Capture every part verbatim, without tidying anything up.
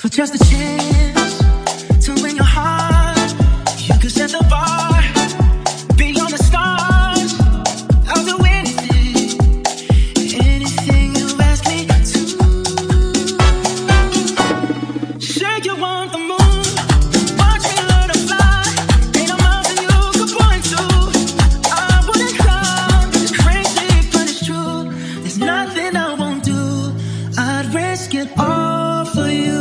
just a chance to win your heart. You could set the bar beyond the stars. I'll do anything, anything you ask me to. Say you want the moon, watch me learn to fly. Ain't no mountain you could point to. I wouldn't climb, it's crazy but it's true. There's nothing I won't do. I'd risk it all for you.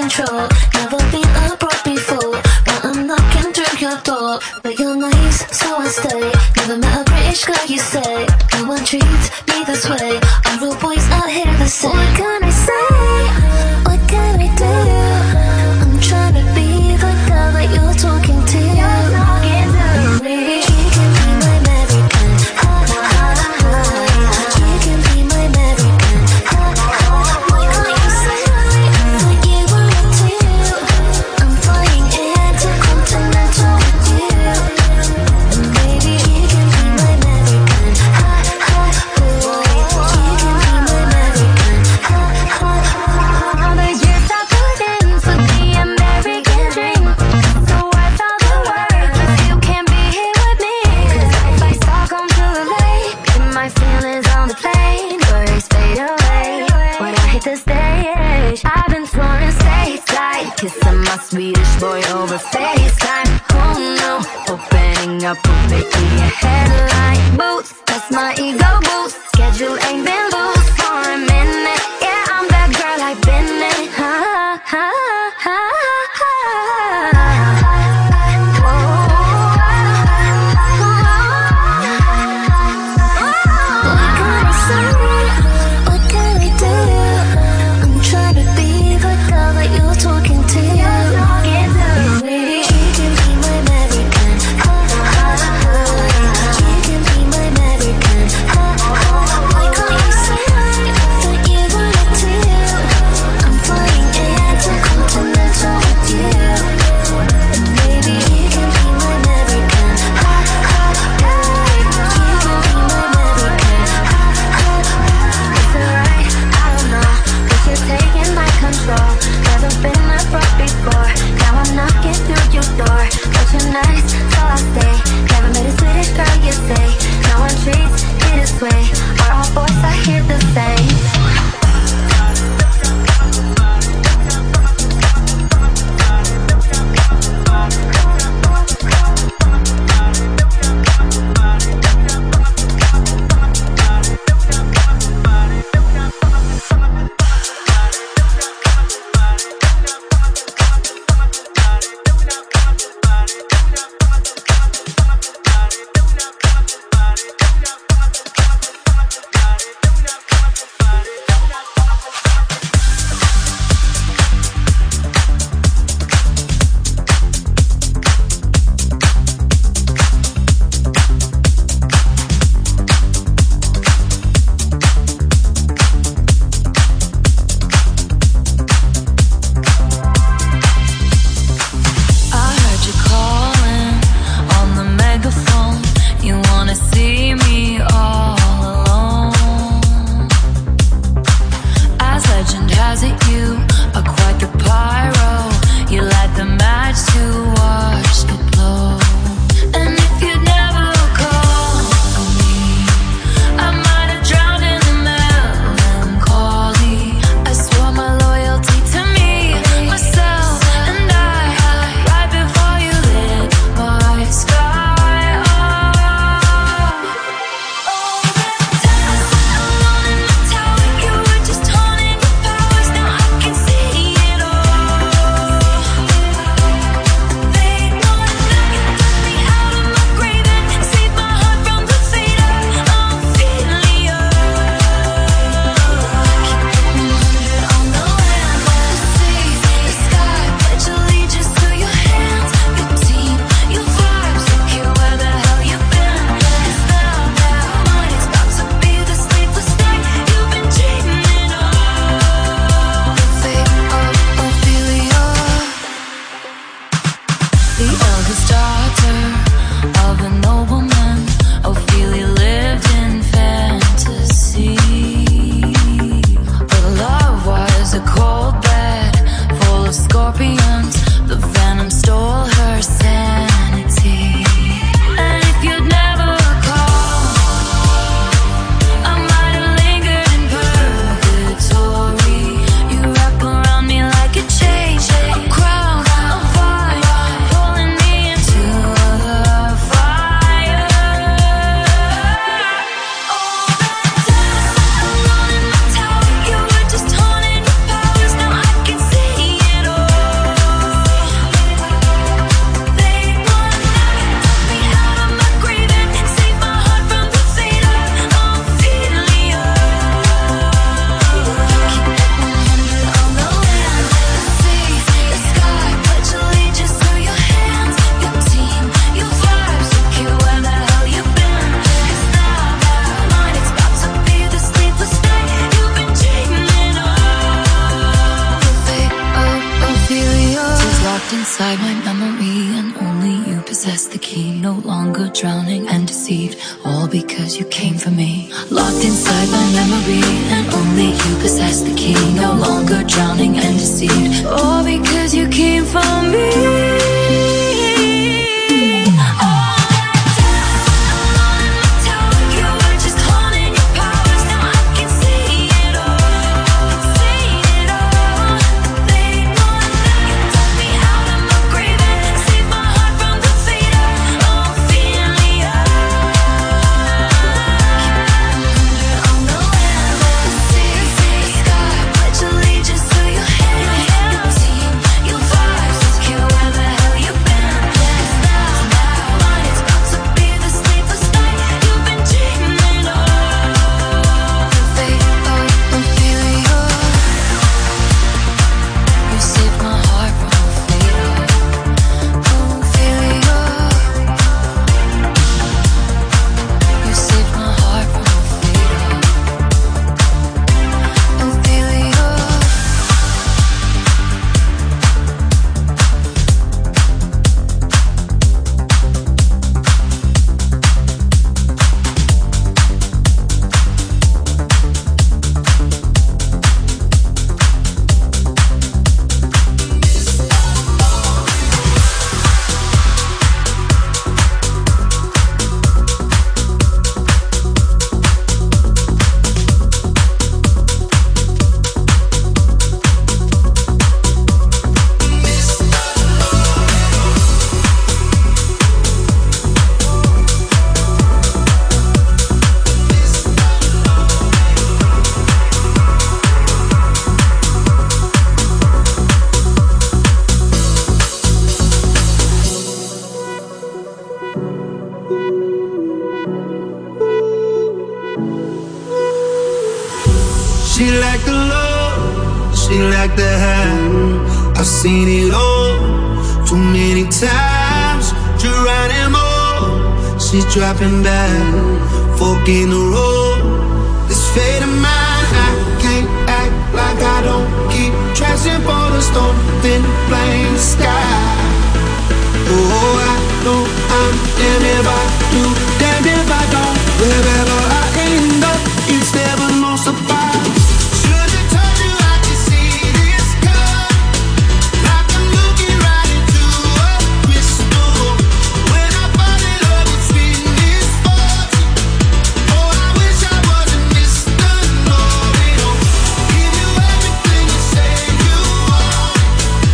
control. Never been abroad before, but I'm knocking through your door. But you're nice, so I stay. Never met a British girl, you say. No one treats me this way. All real boys out here the same. What can I say? What can I do? I'm trying to be the girl that you're talking to. You're talking to me. She can be my American. Ha ha ha. She can be my American. Ha ha. Why can't you say that you want to? I'm flying intercontinental with you. And baby, she can be my American. Ha ha. She can be my American. Ha ha. All the years I put in for the American dream. So worth all the work, but still can't be here with me. 'Cause if I Stockholm to L A, get my feelings on the plane, worries fade away. When I hit the stage, I've been flooring stateside, kissing my Swedish boy over FaceTime. Oh no, opening up will make me a headline. Boots, that's my ego boost. Schedule ain't been loose for a minute. Yeah, I'm that girl, I've been it. Ha ha ha ha. What can I say? What can I do? I'm trying to be the girl that you're talking to. You're talking to me. She can be my American. Ha ha ha. She can be my American. Ha ha. Why can't you say that you want to? I'm flying intercontinental with you. And maybe she can be my American. Ha ha ha. She can be my American. Ha ha. It's alright, I don't know, but you're taking my control. Never been abroad before, now I'm knocking through your door. But you're nice, so I stay. Never met a Swedish girl, you say. No one treats me this way. Are all boys out here the same? Inside my memory, and only you possess the key. No longer drowning and deceived, all because you came for me. Locked inside my memory, and only you possess the key. No longer drowning and deceived, all because you came for me. She like the love, she like the high. I've seen it all too many times. Trying more, she's dropping down, fork in the road. This fate of mine, I can't act like I don't keep trashing for the storm, then blame the sky. Oh, I know I'm damned if I do, damned if I don't. Wherever I end up, it's never no surprise. Should've told you I could see this coming, like I'm looking right into a crystal. When I fall in love, it's been misfortune. Oh, I wish I wasn't Mister Know-it-all. Give you everything you say you want.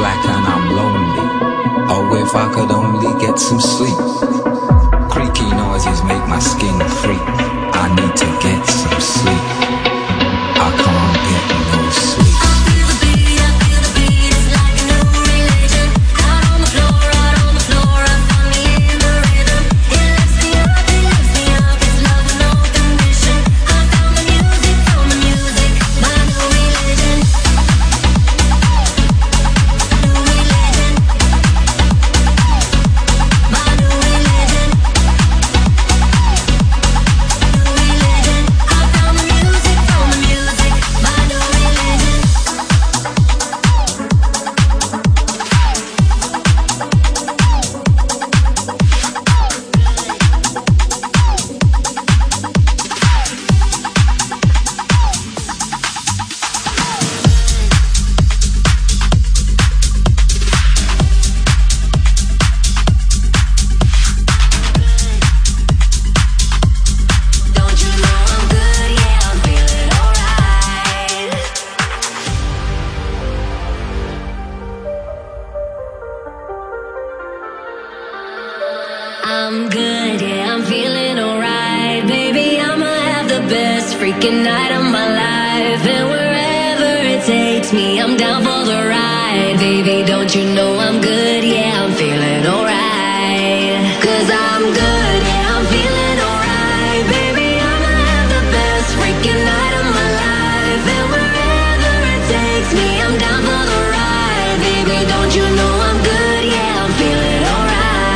black and I'm lonely. Oh, if I could only get some sleep. Creaky noises make my skin creep. I need to get some sleep. I can't get no sleep. I'm good, yeah, I'm feeling alright. Baby, I'ma have the best freaking night of my life. And wherever it takes me, I'm down for the ride. Baby, don't you know I'm good, yeah, I'm feeling alright. Cause I'm good, yeah, I'm feeling alright. Baby, I'ma have the best freaking night of my life. And wherever it takes me, I'm down for the ride. Baby, don't you know I'm good, yeah, I'm feeling alright.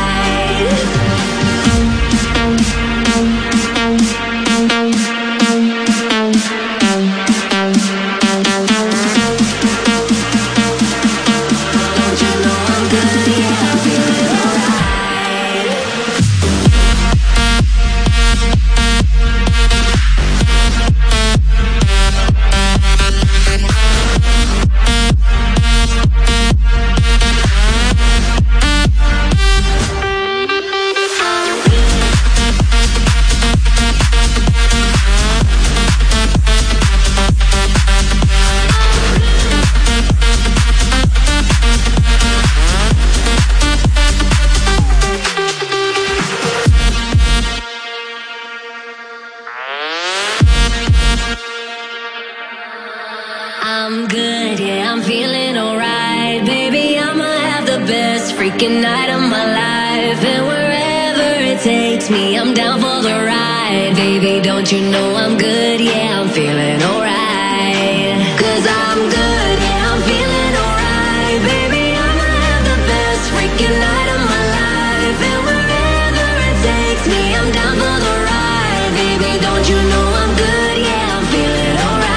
I'm good, yeah, I'm feeling alright. Baby, I'ma have the best freaking night of my life. And wherever it takes me, I'm down for the ride. Baby, don't you know I'm good, yeah, I'm feeling alright. Cause I'm good, yeah, I'm feeling alright. Baby, I'ma have the best freaking night of my life. And wherever it takes me, I'm down for the ride. Baby, don't you know I'm good, yeah, I'm feeling alright.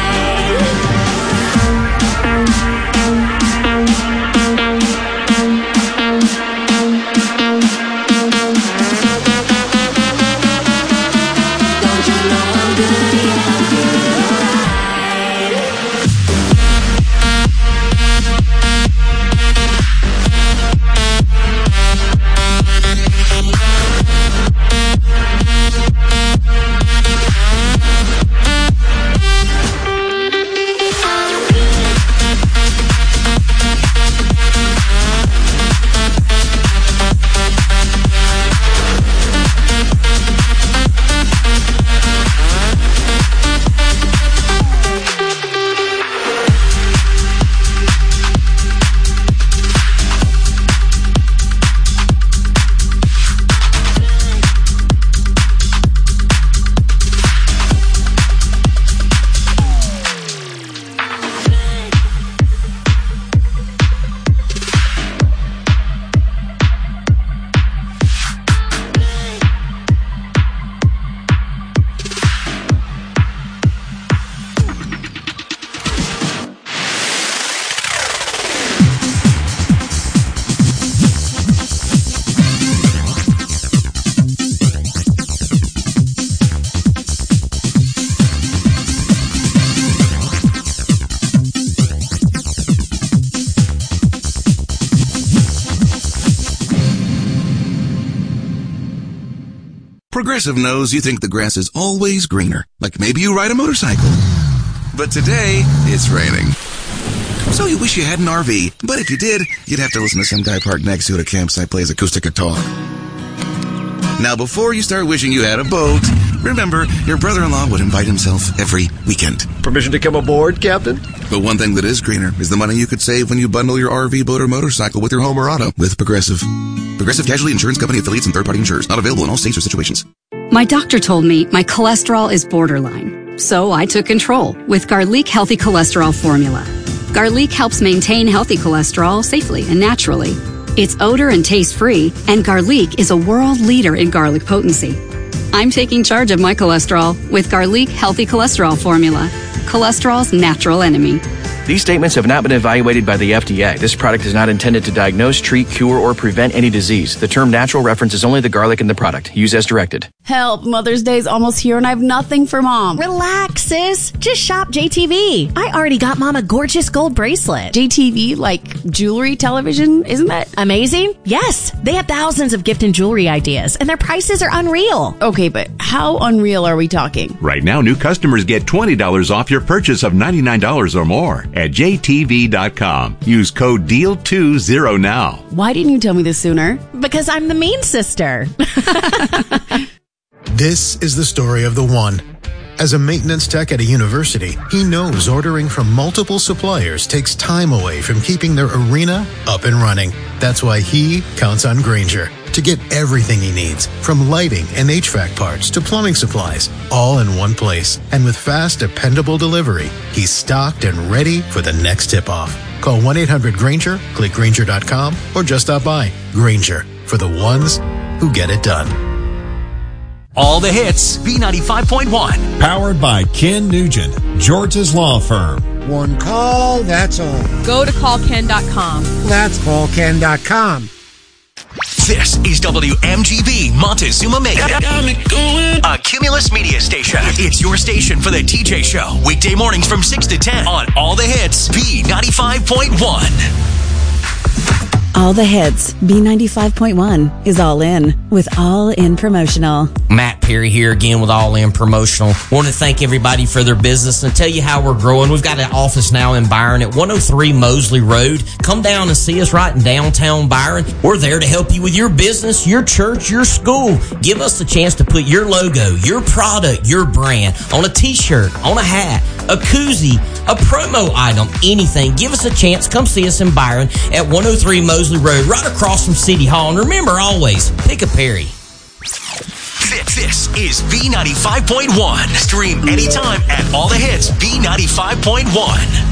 Progressive knows you think the grass is always greener, like maybe you ride a motorcycle. But today, it's raining. So you wish you had an R V, but if you did, you'd have to listen to some guy parked next to you at a campsite play his acoustic guitar. Now, before you start wishing you had a boat, remember, your brother-in-law would invite himself every weekend. Permission to come aboard, Captain? But one thing that is greener is the money you could save when you bundle your R V, boat, or motorcycle with your home or auto with Progressive. Progressive Casualty Insurance Company affiliates and third-party insurers. Not available in all states or situations. My doctor told me my cholesterol is borderline. So I took control with Garlic Healthy Cholesterol Formula. Garlic helps maintain healthy cholesterol safely and naturally. It's odor and taste-free, and Garlic is a world leader in garlic potency. I'm taking charge of my cholesterol with Garlic Healthy Cholesterol Formula, cholesterol's natural enemy. These statements have not been evaluated by the F D A. This product is not intended to diagnose, treat, cure, or prevent any disease. The term natural references only the garlic in the product. Use as directed. Help, Mother's Day's almost here and I have nothing for Mom. Relax, sis. Just shop J T V. I already got Mom a gorgeous gold bracelet. J T V, like jewelry television, isn't that amazing? Yes. They have thousands of gift and jewelry ideas, and their prices are unreal. Okay, but how unreal are we talking? Right now, new customers get twenty dollars off your purchase of ninety-nine dollars or more at J T V dot com. Use code D E A L twenty now. Why didn't you tell me this sooner? Because I'm the mean sister. This is the story of the one. As a maintenance tech at a university, he knows ordering from multiple suppliers takes time away from keeping their arena up and running. That's why he counts on Grainger to get everything he needs, from lighting and H V A C parts to plumbing supplies, all in one place. And with fast, dependable delivery, he's stocked and ready for the next tip-off. Call one eight hundred Grainger, click Grainger dot com, or just stop by. Grainger, for the ones who get it done. All the hits, B ninety-five point one. Powered by Ken Nugent, George's Law Firm. One call, that's all. Go to call ken dot com. That's call ken dot com. This is W M G B Montezuma Mesa, a Cumulus media station. It's your station for the T J Show. Weekday mornings from six to ten on All the Hits, B ninety-five point one. All the Hits, B ninety-five point one is All In with All In Promotional. Matt Perry here again with All In Promotional. Want to thank everybody for their business and tell you how we're growing. We've got an office now in Byron at one oh three Mosley Road. Come down and see us right in downtown Byron. We're there to help you with your business, your church, your school. Give us the chance to put your logo, your product, your brand on a t-shirt, on a hat, a koozie, a promo item, anything. Give us a chance. Come see us in Byron at one oh three Mosley Road, right across from City Hall. And remember, always, pick a Perry. This is B ninety-five point one. Stream anytime at All the Hits, B ninety-five point one.